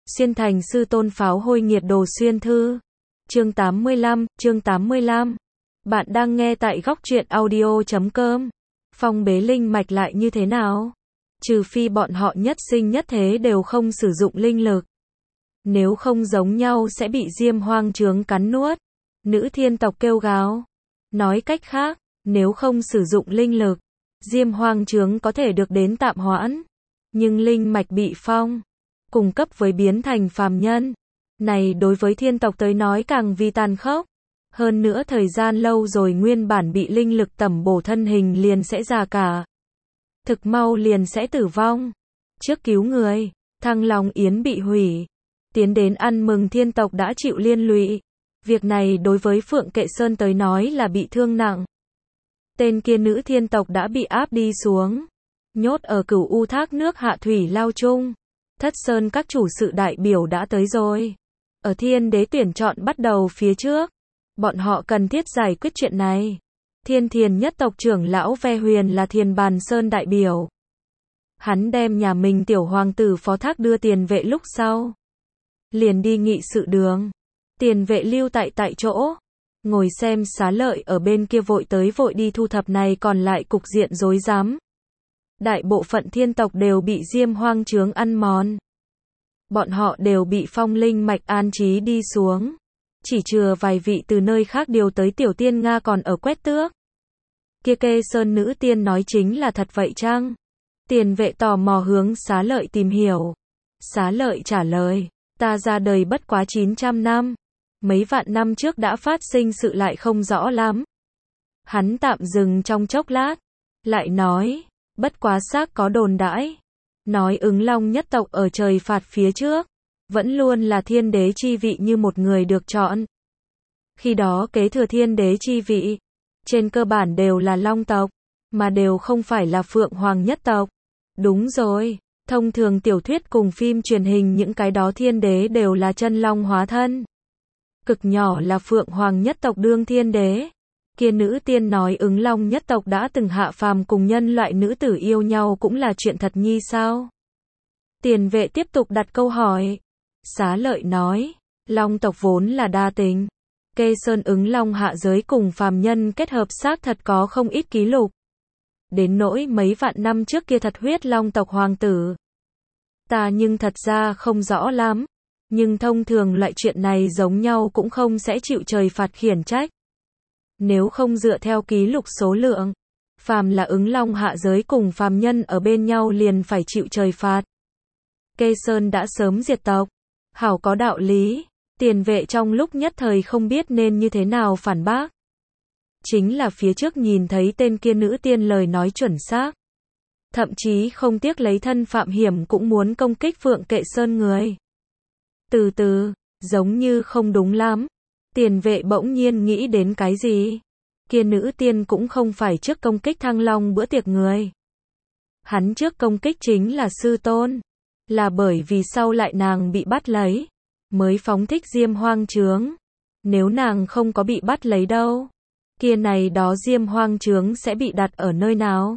Xuyên thành sư tôn pháo hôi nghiệt đồ xuyên thư. Chương 85. Bạn đang nghe tại góc truyện audio.com. Phong bế linh mạch lại như thế nào? Trừ phi bọn họ nhất sinh nhất thế đều không sử dụng linh lực. Nếu không giống nhau sẽ bị diêm hoang chướng cắn nuốt. Nữ thiên tộc kêu gào. Nói cách khác, nếu không sử dụng linh lực, diêm hoang chướng có thể được đến tạm hoãn. Nhưng linh mạch bị phong, cùng cấp với biến thành phàm nhân. Này đối với thiên tộc tới nói càng vì tàn khốc. Hơn nữa thời gian lâu rồi nguyên bản bị linh lực tẩm bổ thân hình liền sẽ già cả. Thực mau liền sẽ tử vong. Trước cứu người, Thăng Long Yến bị hủy. Tiến đến ăn mừng thiên tộc đã chịu liên lụy. Việc này đối với Phượng Kệ Sơn tới nói là bị thương nặng. Tên kia nữ thiên tộc đã bị áp đi xuống. Nhốt ở Cửu U thác nước hạ thủy lao chung. Thất Sơn các chủ sự đại biểu đã tới rồi. Ở thiên đế tuyển chọn bắt đầu phía trước. Bọn họ cần thiết giải quyết chuyện này. Thiên Thiền nhất tộc trưởng lão Ve Huyền là Thiền Bàn Sơn đại biểu. Hắn đem nhà mình tiểu hoàng tử phó thác đưa tiền vệ lúc sau. Liền đi nghị sự đường. Tiền vệ lưu tại chỗ. Ngồi xem Xá Lợi ở bên kia vội tới vội đi thu thập này còn lại cục diện rối rắm. Đại bộ phận thiên tộc đều bị diêm hoang chướng ăn mòn. Bọn họ đều bị phong linh mạch an trí đi xuống. Chỉ chừa vài vị từ nơi khác điều tới tiểu tiên Nga còn ở quét tước. Kia Kê Sơn nữ tiên nói chính là thật vậy chăng? Tiền vệ tò mò hướng Xá Lợi tìm hiểu. Xá Lợi trả lời, ta ra đời bất quá 900 năm. Mấy vạn năm trước đã phát sinh sự lại không rõ lắm. Hắn tạm dừng trong chốc lát. Lại nói, bất quá xác có đồn đãi. Nói Ứng Long nhất tộc ở trời phạt phía trước. Vẫn luôn là thiên đế chi vị như một người được chọn. Khi đó kế thừa thiên đế chi vị. Trên cơ bản đều là Long tộc. Mà đều không phải là Phượng Hoàng nhất tộc. Đúng rồi. Thông thường tiểu thuyết cùng phim truyền hình những cái đó thiên đế đều là chân long hóa thân. Cực nhỏ là Phượng Hoàng nhất tộc đương thiên đế. Kia nữ tiên nói Ứng Long nhất tộc đã từng hạ phàm cùng nhân loại nữ tử yêu nhau cũng là chuyện thật nhi sao? Tiền vệ tiếp tục đặt câu hỏi. Xá Lợi nói, Long tộc vốn là đa tình. Kê Sơn Ứng Long hạ giới cùng phàm nhân kết hợp xác thật có không ít ký lục. Đến nỗi mấy vạn năm trước kia thật huyết Long tộc hoàng tử. Ta nhưng thật ra không rõ lắm. Nhưng thông thường loại chuyện này giống nhau cũng không sẽ chịu trời phạt khiển trách. Nếu không dựa theo ký lục số lượng, phàm là Ứng Long hạ giới cùng phàm nhân ở bên nhau liền phải chịu trời phạt. Kê Sơn đã sớm diệt tộc. Hảo có đạo lý. Tiền vệ trong lúc nhất thời không biết nên như thế nào phản bác. Chính là phía trước nhìn thấy tên kia nữ tiên lời nói chuẩn xác. Thậm chí không tiếc lấy thân phạm hiểm cũng muốn công kích Phượng Kệ Sơn người. Từ từ, giống như không đúng lắm. Tiền vệ bỗng nhiên nghĩ đến cái gì? Kia nữ tiên cũng không phải trước công kích Thăng Long bữa tiệc người. Hắn trước công kích chính là sư tôn. Là bởi vì sau lại nàng bị bắt lấy. Mới phóng thích diêm hoang chướng. Nếu nàng không có bị bắt lấy đâu. Kia này đó diêm hoang chướng sẽ bị đặt ở nơi nào?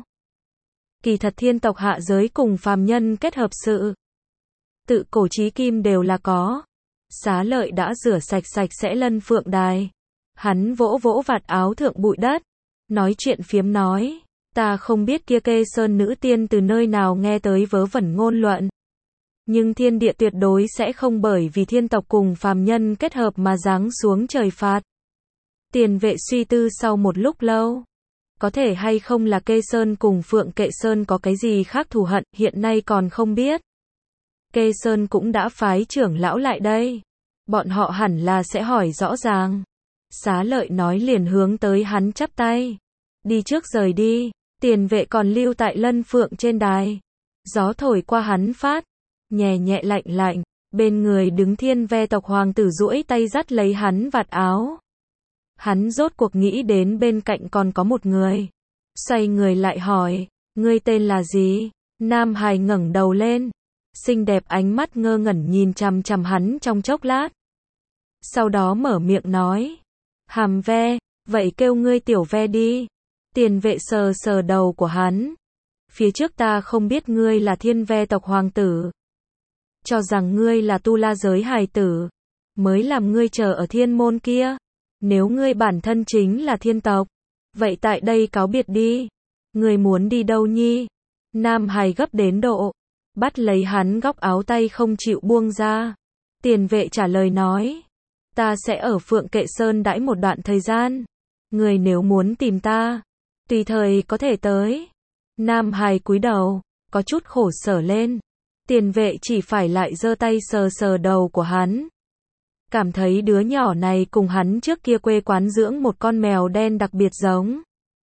Kỳ thật thiên tộc hạ giới cùng phàm nhân kết hợp sự. Tự cổ chí kim đều là có. Xá Lợi đã rửa sạch sẽ lân phượng đài. Hắn vỗ vỗ vạt áo thượng bụi đất. Nói chuyện phiếm nói. Ta không biết kia Kê Sơn nữ tiên từ nơi nào nghe tới vớ vẩn ngôn luận. Nhưng thiên địa tuyệt đối sẽ không bởi vì thiên tộc cùng phàm nhân kết hợp mà giáng xuống trời phạt. Tiền vệ suy tư sau một lúc lâu. Có thể hay không là Kê Sơn cùng Phượng Kệ Sơn có cái gì khác thù hận, hiện nay còn không biết. Kê Sơn cũng đã phái trưởng lão lại đây. Bọn họ hẳn là sẽ hỏi rõ ràng. Xá Lợi nói liền hướng tới hắn chắp tay. Đi trước rời đi. Tiền vệ còn lưu tại lân phượng trên đài. Gió thổi qua hắn phát. Nhẹ nhẹ lạnh lạnh. Bên người đứng Thiên Ve tộc hoàng tử duỗi tay dắt lấy hắn vạt áo. Hắn rốt cuộc nghĩ đến bên cạnh còn có một người. Xoay người lại hỏi. Ngươi tên là gì? Nam hài ngẩng đầu lên. Xinh đẹp ánh mắt ngơ ngẩn nhìn chằm chằm hắn trong chốc lát. Sau đó mở miệng nói. Hàm Ve, vậy kêu ngươi tiểu Ve đi. Tiền vệ sờ sờ đầu của hắn. Phía trước ta không biết ngươi là Thiên Ve tộc hoàng tử. cho rằng ngươi là tu la giới hài tử, mới làm ngươi chờ ở thiên môn kia. Nếu ngươi bản thân chính là thiên tộc, vậy tại đây cáo biệt đi. Ngươi muốn đi đâu nhi? Nam Hải gấp đến độ, bắt lấy hắn góc áo tay không chịu buông ra. Tiền vệ trả lời nói, ta sẽ ở Phượng Kệ Sơn đãi một đoạn thời gian. Ngươi nếu muốn tìm ta, tùy thời có thể tới. Nam Hải cúi đầu, có chút khổ sở lên. Tiền vệ chỉ phải lại giơ tay sờ sờ đầu của hắn. Cảm thấy đứa nhỏ này cùng hắn trước kia quê quán dưỡng một con mèo đen đặc biệt giống.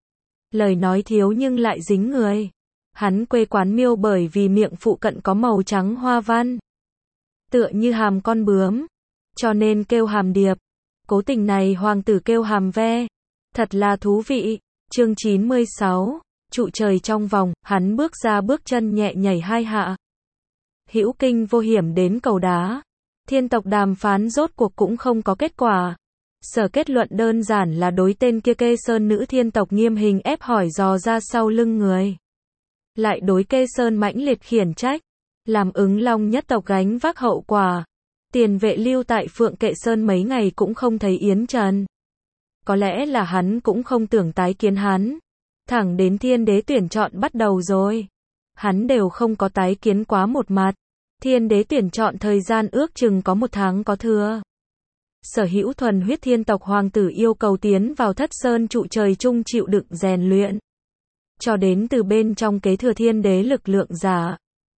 Lời nói thiếu nhưng lại dính người. Hắn quê quán miêu bởi vì miệng phụ cận có màu trắng hoa văn, tựa như hàm con bướm, cho nên kêu hàm điệp. Cố tình này hoàng tử kêu hàm ve. Thật là thú vị. Chương 96, trụ trời trong vòng, hắn bước ra bước chân nhẹ nhảy 2 hạ. Hữu kinh vô hiểm đến cầu đá. Thiên tộc đàm phán rốt cuộc cũng không có kết quả. Sở kết luận đơn giản là đối tên kia Kê Sơn nữ thiên tộc nghiêm hình ép hỏi dò ra sau lưng người. Lại đối Kê Sơn mãnh liệt khiển trách, làm ứng long nhất tộc gánh vác hậu quả. Tiền vệ lưu tại Phượng Kệ Sơn mấy ngày cũng không thấy Yến Trần. Có lẽ là hắn cũng không tưởng tái kiến hắn. Thẳng đến thiên đế tuyển chọn bắt đầu rồi, hắn đều không có tái kiến quá một mặt. Thiên đế tuyển chọn thời gian ước chừng có 1 tháng có thừa. Sở hữu thuần huyết thiên tộc hoàng tử yêu cầu tiến vào Thất Sơn trụ trời chung chịu đựng rèn luyện, cho đến từ bên trong kế thừa thiên đế lực lượng giả.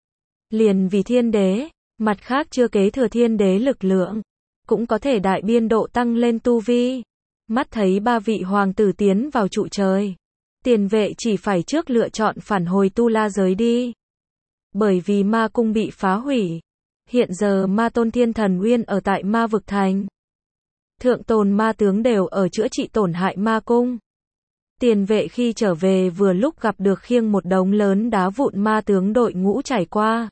Liền vì thiên đế, mặt khác chưa kế thừa thiên đế lực lượng, cũng có thể đại biên độ tăng lên tu vi. Mắt thấy 3 vị hoàng tử tiến vào trụ trời, tiền vệ chỉ phải trước lựa chọn phản hồi tu la giới đi. Bởi vì ma cung bị phá hủy, hiện giờ ma tôn thiên thần uyên ở tại ma vực thành. Thượng tồn ma tướng đều ở chữa trị tổn hại ma cung. Tiền vệ khi trở về vừa lúc gặp được khiêng một đống lớn đá vụn ma tướng đội ngũ trải qua.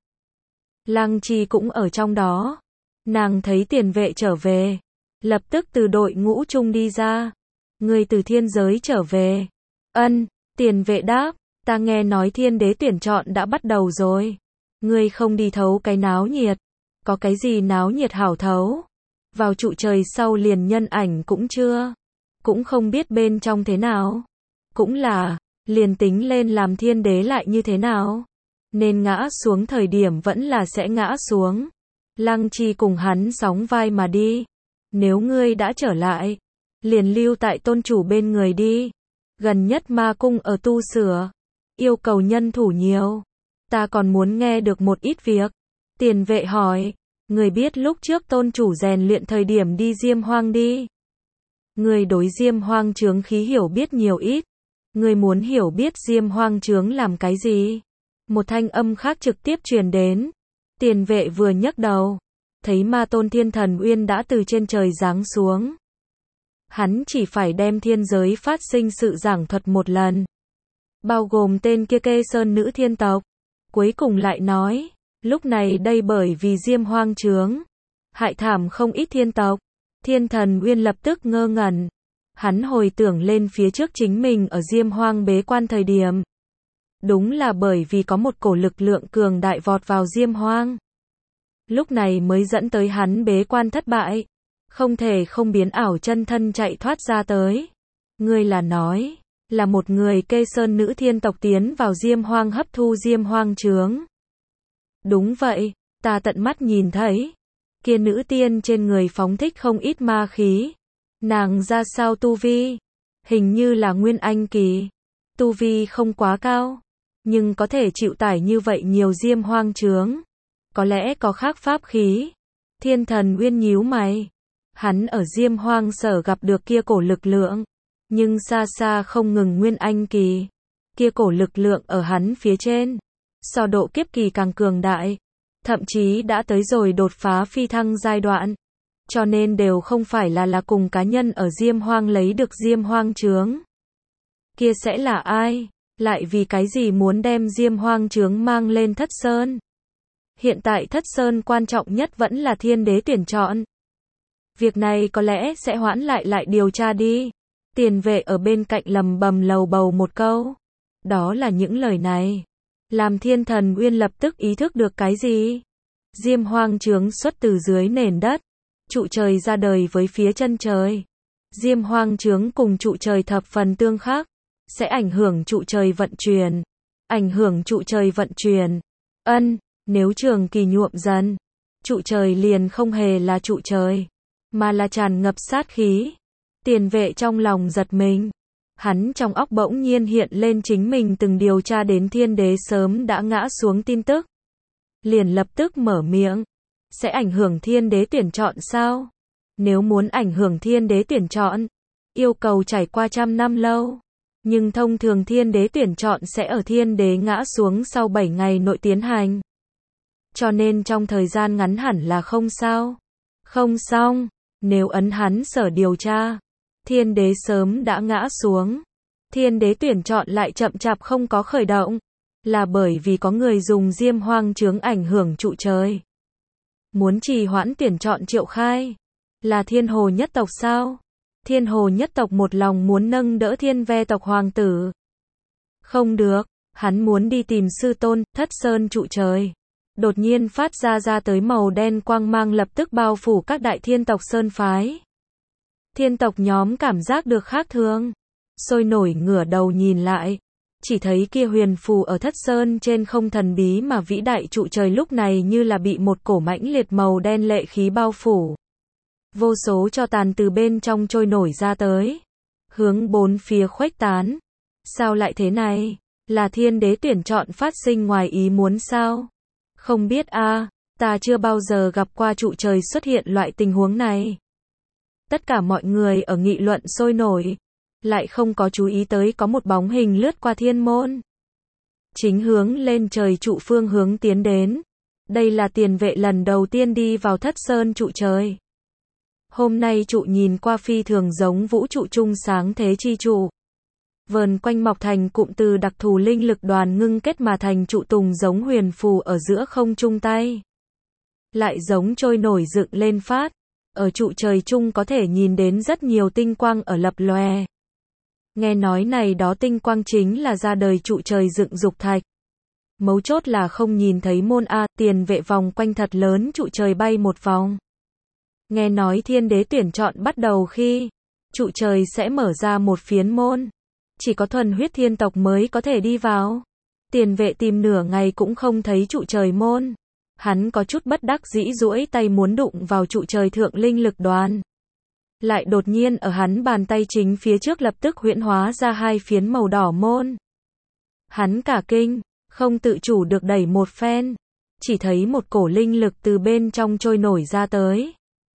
Lăng Chi cũng ở trong đó. Nàng thấy tiền vệ trở về, lập tức từ đội ngũ chung đi ra. Người từ thiên giới trở về. Ân, tiền vệ đáp, ta nghe nói thiên đế tuyển chọn đã bắt đầu rồi. Ngươi không đi thấu cái náo nhiệt. Có cái gì náo nhiệt hảo thấu? Vào trụ trời sau liền nhân ảnh cũng chưa. Cũng không biết bên trong thế nào. Cũng là, liền tính lên làm thiên đế lại như thế nào. Nên ngã xuống thời điểm vẫn là sẽ ngã xuống. Lăng Chi cùng hắn sóng vai mà đi. Nếu ngươi đã trở lại, liền lưu tại tôn chủ bên người đi. Gần nhất ma cung ở tu sửa, yêu cầu nhân thủ nhiều. Ta còn muốn nghe được một ít việc. Tiền vệ hỏi, người biết lúc trước tôn chủ rèn luyện thời điểm đi Diêm Hoang đi. Người đối Diêm Hoang chướng khí hiểu biết nhiều ít. Người muốn hiểu biết Diêm Hoang chướng làm cái gì? Một thanh âm khác trực tiếp truyền đến. Tiền vệ vừa nhấc đầu, thấy ma tôn thiên thần uyên đã từ trên trời giáng xuống. Hắn chỉ phải đem thiên giới phát sinh sự giảng thuật một lần, bao gồm tên kia Kê Sơn nữ thiên tộc. Cuối cùng lại nói, lúc này đây bởi vì Diêm Hoang chướng, hại thảm không ít thiên tộc. Thiên thần uyên lập tức ngơ ngẩn. Hắn hồi tưởng lên phía trước chính mình ở Diêm Hoang bế quan thời điểm. Đúng là bởi vì có một cổ lực lượng cường đại vọt vào Diêm Hoang. Lúc này mới dẫn tới hắn bế quan thất bại. Không thể không biến ảo chân thân chạy thoát ra tới. Ngươi là nói, là một người Kê Sơn nữ thiên tộc tiến vào Diêm Hoang hấp thu Diêm Hoang chướng. Đúng vậy, ta tận mắt nhìn thấy. Kia nữ tiên trên người phóng thích không ít ma khí. Nàng ra sao tu vi? Hình như là Nguyên Anh kỳ. Tu vi không quá cao, nhưng có thể chịu tải như vậy nhiều Diêm Hoang chướng. Có lẽ có khác pháp khí. Thiên thần uyên nhíu mày. Hắn ở Diêm Hoang sở gặp được kia cổ lực lượng, nhưng xa xa không ngừng Nguyên Anh kỳ. Kia cổ lực lượng ở hắn phía trên, so độ kiếp kỳ càng cường đại, thậm chí đã tới rồi đột phá phi thăng giai đoạn. Cho nên đều không phải là cùng cá nhân ở Diêm Hoang lấy được Diêm Hoang chướng. Kia sẽ là ai? Lại vì cái gì muốn đem Diêm Hoang chướng mang lên Thất Sơn? Hiện tại Thất Sơn quan trọng nhất vẫn là thiên đế tuyển chọn. Việc này có lẽ sẽ hoãn lại điều tra đi. Tiền vệ ở bên cạnh lầm bầm lầu bầu một câu. Đó là những lời này làm thiên thần uyên lập tức ý thức được cái gì? Diêm Hoang Trướng xuất từ dưới nền đất, trụ trời ra đời với phía chân trời. Diêm Hoang Trướng cùng trụ trời thập phần tương khắc, sẽ ảnh hưởng trụ trời vận chuyển. Ảnh hưởng trụ trời vận chuyển. Nếu trường kỳ nhuộm dần, trụ trời liền không hề là trụ trời, mà là tràn ngập sát khí. Tiền Vệ trong lòng giật mình. Hắn trong óc bỗng nhiên hiện lên chính mình từng điều tra đến thiên đế sớm đã ngã xuống tin tức. Liền lập tức mở miệng. Sẽ ảnh hưởng thiên đế tuyển chọn sao? Nếu muốn ảnh hưởng thiên đế tuyển chọn, yêu cầu trải qua 100 năm lâu. Nhưng thông thường thiên đế tuyển chọn sẽ ở thiên đế ngã xuống sau 7 ngày nội tiến hành. Cho nên trong thời gian ngắn hẳn là không sao. Không xong, nếu ấn hắn sở điều tra, thiên đế sớm đã ngã xuống. Thiên đế tuyển chọn lại chậm chạp không có khởi động, là bởi vì có người dùng Diêm Hoang Trướng ảnh hưởng trụ trời. Muốn trì hoãn tuyển chọn Triệu Khai, là Thiên Hồ nhất tộc sao? Thiên Hồ nhất tộc một lòng muốn nâng đỡ Thiên Ve tộc hoàng tử. Không được, hắn muốn đi tìm sư tôn, Thất Sơn trụ trời. Đột nhiên phát ra tới màu đen quang mang lập tức bao phủ các đại thiên tộc sơn phái. Thiên tộc nhóm cảm giác được khác thường, sôi nổi ngửa đầu nhìn lại, chỉ thấy kia huyền phù ở Thất Sơn trên không thần bí mà vĩ đại trụ trời lúc này như là bị một cổ mãnh liệt màu đen lệ khí bao phủ. Vô số tro tàn từ bên trong trôi nổi ra tới, hướng bốn phía khuếch tán. Sao lại thế này? Là thiên đế tuyển chọn phát sinh ngoài ý muốn sao? Không biết ta chưa bao giờ gặp qua trụ trời xuất hiện loại tình huống này. Tất cả mọi người ở nghị luận sôi nổi, lại không có chú ý tới có một bóng hình lướt qua thiên môn. Chính hướng lên trời trụ phương hướng tiến đến. Đây là Tiền Vệ lần đầu tiên đi vào Thất Sơn trụ trời. Hôm nay trụ nhìn qua phi thường giống vũ trụ trung sáng thế chi trụ. Vờn quanh mọc thành cụm từ đặc thù linh lực đoàn ngưng kết mà thành trụ tùng giống huyền phù ở giữa không trung tay. Lại giống trôi nổi dựng lên phát. Ở trụ trời chung có thể nhìn đến rất nhiều tinh quang ở lập lòe. Nghe nói này đó tinh quang chính là ra đời trụ trời dựng dục thạch. Mấu chốt là không nhìn thấy môn Tiền Vệ vòng quanh thật lớn trụ trời bay một vòng. Nghe nói thiên đế tuyển chọn bắt đầu khi trụ trời sẽ mở ra một phiến môn. Chỉ có thuần huyết thiên tộc mới có thể đi vào. Tiền Vệ tìm nửa ngày cũng không thấy trụ trời môn. Hắn có chút bất đắc dĩ duỗi tay muốn đụng vào trụ trời thượng linh lực đoàn. Lại đột nhiên ở hắn bàn tay chính phía trước lập tức huyễn hóa ra hai phiến màu đỏ môn. Hắn cả kinh, không tự chủ được đẩy một phen. Chỉ thấy một cổ linh lực từ bên trong trôi nổi ra tới.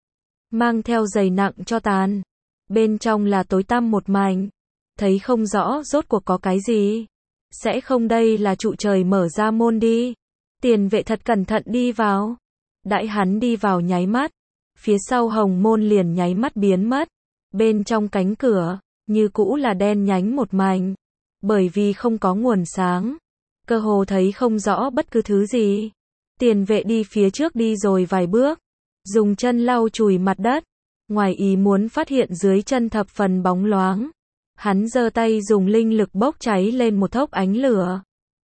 Mang theo dày nặng cho tàn. Bên trong là tối tăm một mảnh. Thấy không rõ rốt cuộc có cái gì. Sẽ không đây là trụ trời mở ra môn đi. Tiền Vệ thật cẩn thận đi vào. Đãi hắn đi vào nháy mắt. Phía sau hồng môn liền nháy mắt biến mất. Bên trong cánh cửa, như cũ là đen nhánh một mảnh. Bởi vì không có nguồn sáng. Cơ hồ thấy không rõ bất cứ thứ gì. Tiền Vệ đi phía trước đi rồi vài bước. Dùng chân lau chùi mặt đất. Ngoài ý muốn phát hiện dưới chân thập phần bóng loáng. Hắn giơ tay dùng linh lực bốc cháy lên một thốc ánh lửa.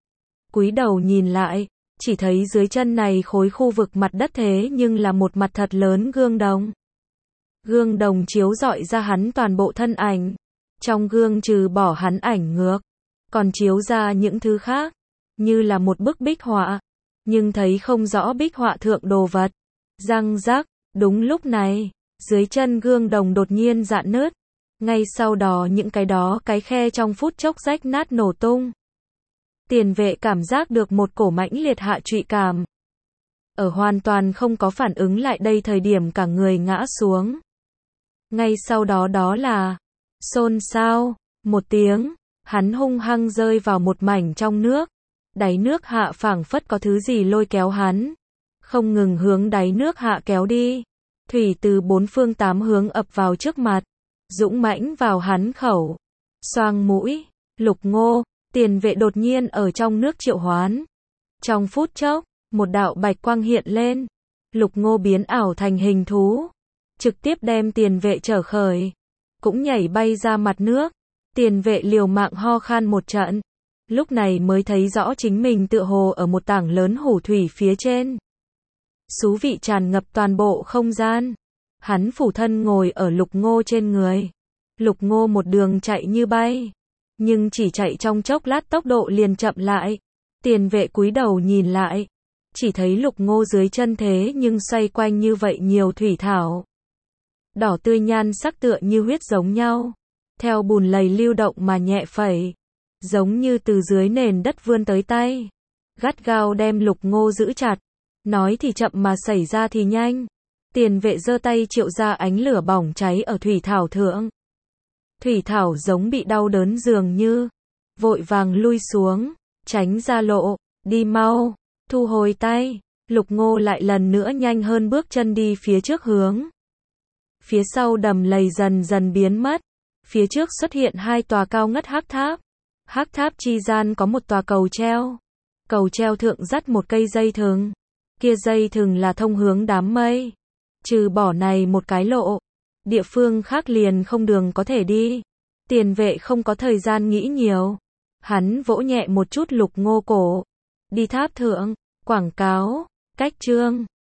Cúi đầu nhìn lại, chỉ thấy dưới chân này khối khu vực mặt đất thế nhưng là một mặt thật lớn gương đồng. Gương đồng chiếu rọi ra hắn toàn bộ thân ảnh. Trong gương trừ bỏ hắn ảnh ngược, còn chiếu ra những thứ khác, như là một bức bích họa, nhưng thấy không rõ bích họa thượng đồ vật. Răng rắc, đúng lúc này, dưới chân gương đồng đột nhiên rạn nứt. Ngay sau đó những cái khe trong phút chốc rách nát nổ tung. Tiền Vệ cảm giác được một cổ mãnh liệt hạ trụy cảm. Ở hoàn toàn không có phản ứng lại đây thời điểm cả người ngã xuống. Ngay sau đó đó là xôn xao, một tiếng, hắn hung hăng rơi vào một mảnh trong nước. Đáy nước hạ phảng phất có thứ gì lôi kéo hắn. Không ngừng hướng đáy nước hạ kéo đi. Thủy từ bốn phương tám hướng ập vào trước mặt. Dũng mãnh vào hắn khẩu. Xoang mũi, Lục Ngô, Tiền Vệ đột nhiên ở trong nước triệu hoán. Trong phút chốc, một đạo bạch quang hiện lên. Lục Ngô biến ảo thành hình thú. Trực tiếp đem Tiền Vệ trở khởi. Cũng nhảy bay ra mặt nước. Tiền Vệ liều mạng ho khan một trận. Lúc này mới thấy rõ chính mình tựa hồ ở một tảng lớn hủ thủy phía trên. xú vị tràn ngập toàn bộ không gian. Hắn phủ thân ngồi ở Lục Ngô trên người. Lục Ngô một đường chạy như bay, nhưng chỉ chạy trong chốc lát tốc độ liền chậm lại. Tiền vệ cúi đầu nhìn lại, chỉ thấy Lục Ngô dưới chân thế nhưng xoay quanh như vậy nhiều thủy thảo. Đỏ tươi nhan sắc tựa như huyết giống nhau, theo bùn lầy lưu động mà nhẹ phẩy, giống như từ dưới nền đất vươn tới tay, gắt gao đem Lục Ngô giữ chặt. Nói thì chậm mà xảy ra thì nhanh. Tiền vệ giơ tay triệu ra ánh lửa bỏng cháy ở thủy thảo thượng. Thủy thảo giống bị đau đớn dường như, vội vàng lui xuống, tránh ra lộ, đi mau, thu hồi tay. Lục Ngô lại lần nữa nhanh hơn bước chân đi phía trước hướng. Phía sau đầm lầy dần dần biến mất, phía trước xuất hiện hai tòa cao ngất hắc tháp. Hắc tháp chi gian có một tòa cầu treo. Cầu treo thượng dắt một cây dây thừng. Kia dây thừng là thông hướng đám mây. Trừ bỏ này một cái lộ, địa phương khác liền không đường có thể đi. Tiền vệ không có thời gian nghĩ nhiều. Hắn vỗ nhẹ một chút Lục Ngô cổ. Đi tháp thượng, quảng cáo, cách chương.